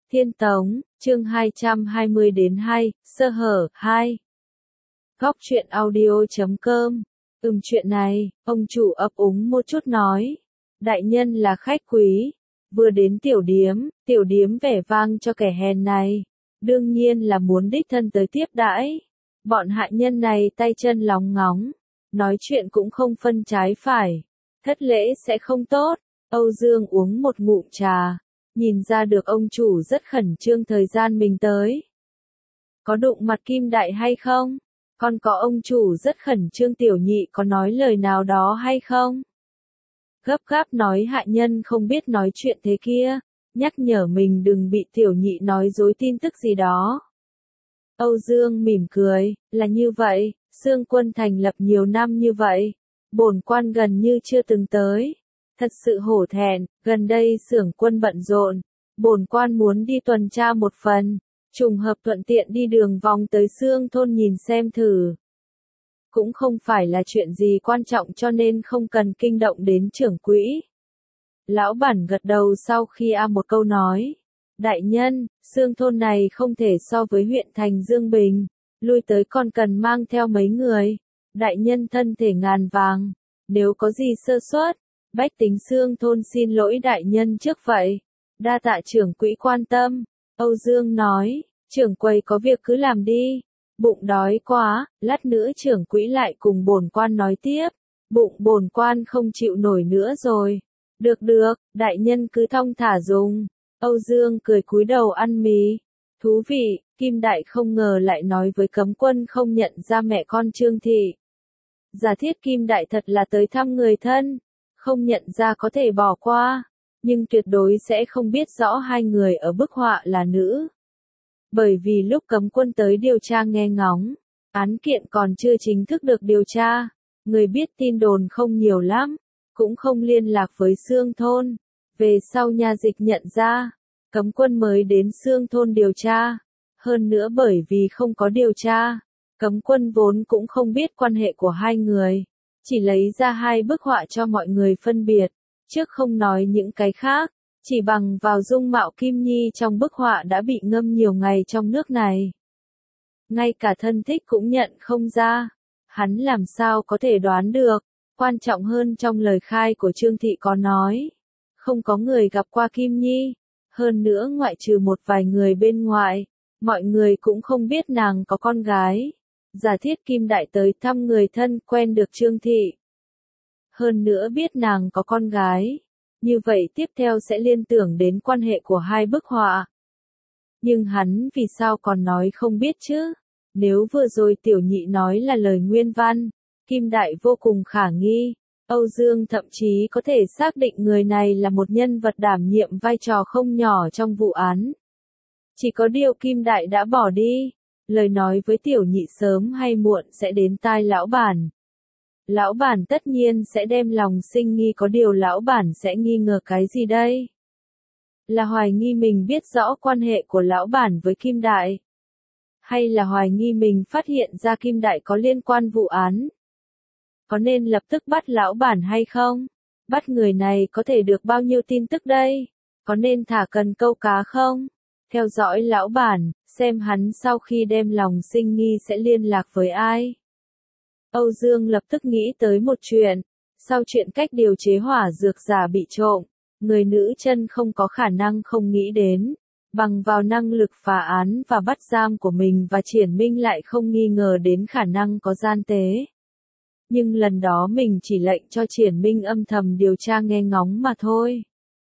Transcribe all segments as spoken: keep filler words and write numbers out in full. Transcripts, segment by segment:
Thiên Tống, chương hai trăm hai mươi đến hai, sơ hở, hai. Góc truyện audio chấm com. Ừm chuyện này, ông chủ ấp úng một chút nói. Đại nhân là khách quý. Vừa đến tiểu điếm, tiểu điếm vẻ vang cho kẻ hèn này. Đương nhiên là muốn đích thân tới tiếp đãi. Bọn hạ nhân này tay chân lóng ngóng. Nói chuyện cũng không phân trái phải. Thất lễ sẽ không tốt. Âu Dương uống một ngụm trà. Nhìn ra được ông chủ rất khẩn trương thời gian mình tới. Có đụng mặt Kim Đại hay không? Còn có ông chủ rất khẩn trương tiểu nhị có nói lời nào đó hay không? Gấp gáp nói hạ nhân không biết nói chuyện thế kia, nhắc nhở mình đừng bị tiểu nhị nói dối tin tức gì đó. Âu Dương mỉm cười, là như vậy, Xương Quân thành lập nhiều năm như vậy, bổn quan gần như chưa từng tới. Thật sự hổ thẹn, gần đây xưởng quân bận rộn, bổn quan muốn đi tuần tra một phần, trùng hợp thuận tiện đi đường vòng tới Xương thôn nhìn xem thử. Cũng không phải là chuyện gì quan trọng cho nên không cần kinh động đến trưởng quỹ. Lão bản gật đầu sau khi a một câu nói. Đại nhân, Xương thôn này không thể so với huyện thành Dương Bình, lui tới còn cần mang theo mấy người. Đại nhân thân thể ngàn vàng, nếu có gì sơ suất, bách tính Xương thôn xin lỗi đại nhân trước vậy. Đa tạ trưởng quỹ quan tâm. Âu Dương nói, trưởng quầy có việc cứ làm đi. Bụng đói quá, lát nữa trưởng quỹ lại cùng bổn quan nói tiếp. Bụng bổn quan không chịu nổi nữa rồi. Được được, đại nhân cứ thong thả dùng. Âu Dương cười cúi đầu ăn mì. Thú vị, Kim Đại không ngờ lại nói với cấm quân không nhận ra mẹ con Trương Thị. Giả thiết Kim Đại thật là tới thăm người thân. Không nhận ra có thể bỏ qua, nhưng tuyệt đối sẽ không biết rõ hai người ở bức họa là nữ. Bởi vì lúc cấm quân tới điều tra nghe ngóng, án kiện còn chưa chính thức được điều tra, người biết tin đồn không nhiều lắm, cũng không liên lạc với Xương thôn. Về sau nha dịch nhận ra, cấm quân mới đến Xương thôn điều tra, hơn nữa bởi vì không có điều tra, cấm quân vốn cũng không biết quan hệ của hai người. Chỉ lấy ra hai bức họa cho mọi người phân biệt, trước không nói những cái khác, chỉ bằng vào dung mạo Kim Nhi trong bức họa đã bị ngâm nhiều ngày trong nước này. Ngay cả thân thích cũng nhận không ra, hắn làm sao có thể đoán được, quan trọng hơn trong lời khai của Trương Thị có nói, không có người gặp qua Kim Nhi, hơn nữa ngoại trừ một vài người bên ngoài, mọi người cũng không biết nàng có con gái. Giả thiết Kim Đại tới thăm người thân quen được Trương Thị. Hơn nữa biết nàng có con gái. Như vậy tiếp theo sẽ liên tưởng đến quan hệ của hai bức họa. Nhưng hắn vì sao còn nói không biết chứ? Nếu vừa rồi tiểu nhị nói là lời nguyên văn, Kim Đại vô cùng khả nghi. Âu Dương thậm chí có thể xác định người này là một nhân vật đảm nhiệm vai trò không nhỏ trong vụ án. Chỉ có điều Kim Đại đã bỏ đi. Lời nói với tiểu nhị sớm hay muộn sẽ đến tai lão bản. Lão bản tất nhiên sẽ đem lòng sinh nghi, có điều lão bản sẽ nghi ngờ cái gì đây? Là hoài nghi mình biết rõ quan hệ của lão bản với Kim Đại? Hay là hoài nghi mình phát hiện ra Kim Đại có liên quan vụ án? Có nên lập tức bắt lão bản hay không? Bắt người này có thể được bao nhiêu tin tức đây? Có nên thả cần câu cá không? Theo dõi lão bản, xem hắn sau khi đem lòng sinh nghi sẽ liên lạc với ai. Âu Dương lập tức nghĩ tới một chuyện. Sau chuyện cách điều chế hỏa dược giả bị trộm, người nữ chân không có khả năng không nghĩ đến. Bằng vào năng lực phá án và bắt giam của mình và Triển Minh lại không nghi ngờ đến khả năng có gian tế. Nhưng lần đó mình chỉ lệnh cho Triển Minh âm thầm điều tra nghe ngóng mà thôi.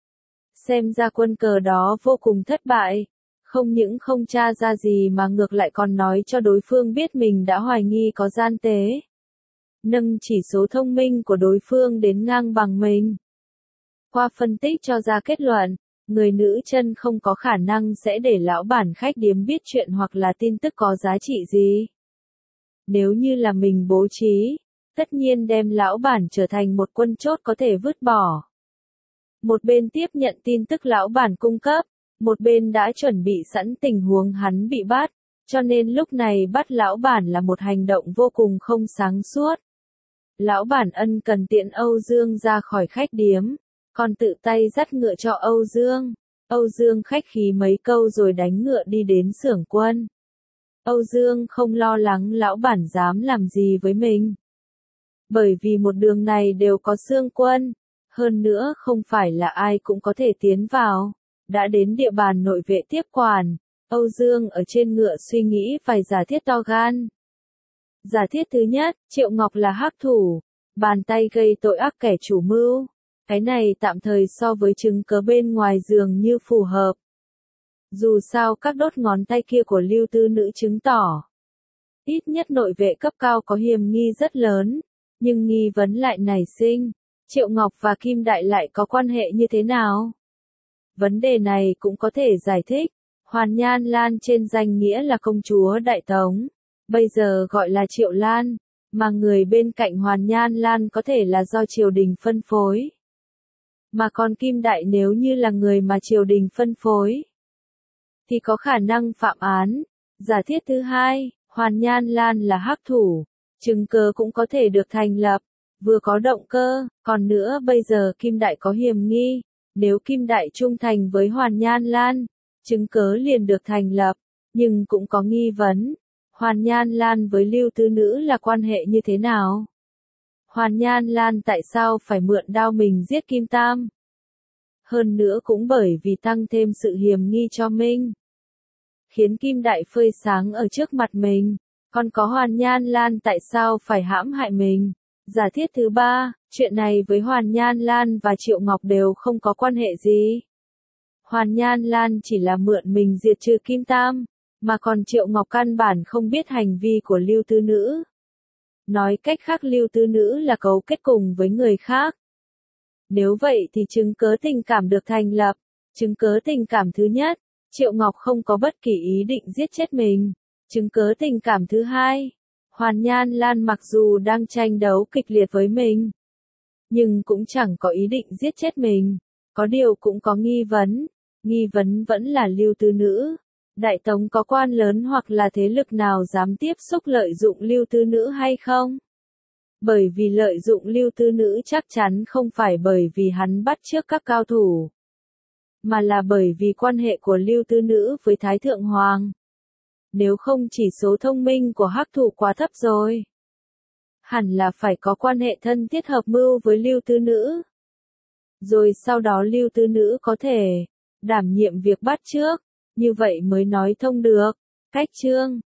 Xem ra quân cờ đó vô cùng thất bại. Không những không tra ra gì mà ngược lại còn nói cho đối phương biết mình đã hoài nghi có gian tế. Nâng chỉ số thông minh của đối phương đến ngang bằng mình. Qua phân tích cho ra kết luận, người nữ chân không có khả năng sẽ để lão bản khách điếm biết chuyện hoặc là tin tức có giá trị gì. Nếu như là mình bố trí, tất nhiên đem lão bản trở thành một quân chốt có thể vứt bỏ. Một bên tiếp nhận tin tức lão bản cung cấp, một bên đã chuẩn bị sẵn tình huống hắn bị bắt, cho nên lúc này bắt lão bản là một hành động vô cùng không sáng suốt. Lão bản ân cần tiện Âu Dương ra khỏi khách điếm, còn tự tay dắt ngựa cho Âu Dương. Âu Dương khách khí mấy câu rồi đánh ngựa đi đến xưởng quân. Âu Dương không lo lắng lão bản dám làm gì với mình. Bởi vì một đường này đều có xương quân, hơn nữa không phải là ai cũng có thể tiến vào. Đã đến địa bàn nội vệ tiếp quản, Âu Dương ở trên ngựa suy nghĩ vài giả thiết to gan. Giả thiết thứ nhất, Triệu Ngọc là hắc thủ, bàn tay gây tội ác kẻ chủ mưu. Cái này tạm thời so với chứng cớ bên ngoài dường như phù hợp. Dù sao các đốt ngón tay kia của Lưu Tư Nữ chứng tỏ. Ít nhất nội vệ cấp cao có hiểm nghi rất lớn, nhưng nghi vấn lại nảy sinh. Triệu Ngọc và Kim Đại lại có quan hệ như thế nào? Vấn đề này cũng có thể giải thích. Hoàn Nhan Lan trên danh nghĩa là công chúa Đại Tống, bây giờ gọi là Triệu Lan, mà người bên cạnh Hoàn Nhan Lan có thể là do triều đình phân phối. Mà còn Kim Đại nếu như là người mà triều đình phân phối, thì có khả năng phạm án. Giả thiết thứ hai, Hoàn Nhan Lan là hắc thủ, chứng cớ cũng có thể được thành lập, vừa có động cơ, còn nữa bây giờ Kim Đại có hiểm nghi, nếu Kim Đại trung thành với Hoàn Nhan Lan, chứng cớ liền được thành lập, nhưng cũng có nghi vấn. Hoàn Nhan Lan với Lưu Tư Nữ là quan hệ như thế nào? Hoàn Nhan Lan tại sao phải mượn đao mình giết Kim Tam? Hơn nữa cũng bởi vì tăng thêm sự hiểm nghi cho mình. Khiến Kim Đại phơi sáng ở trước mặt mình. Còn có Hoàn Nhan Lan tại sao phải hãm hại mình? Giả thiết thứ ba, chuyện này với Hoàn Nhan Lan và Triệu Ngọc đều không có quan hệ gì. Hoàn Nhan Lan chỉ là mượn mình diệt trừ Kim Tam, mà còn Triệu Ngọc căn bản không biết hành vi của Lưu Tư Nữ. Nói cách khác Lưu Tư Nữ là cấu kết cùng với người khác. Nếu vậy thì chứng cớ tình cảm được thành lập. Chứng cớ tình cảm thứ nhất, Triệu Ngọc không có bất kỳ ý định giết chết mình. Chứng cớ tình cảm thứ hai, Hoàn Nhan Lan mặc dù đang tranh đấu kịch liệt với mình, nhưng cũng chẳng có ý định giết chết mình. Có điều cũng có nghi vấn. Nghi vấn vẫn là Lưu Tư Nữ. Đại Tống có quan lớn hoặc là thế lực nào dám tiếp xúc lợi dụng Lưu Tư Nữ hay không? Bởi vì lợi dụng Lưu Tư Nữ chắc chắn không phải bởi vì hắn bắt chước các cao thủ, mà là bởi vì quan hệ của Lưu Tư Nữ với Thái Thượng Hoàng. Nếu không chỉ số thông minh của hắc thủ quá thấp rồi. Hẳn là phải có quan hệ thân thiết hợp mưu với Lưu Tư Nữ. Rồi sau đó Lưu Tư Nữ có thể đảm nhiệm việc bắt chước, như vậy mới nói thông được. Cách chương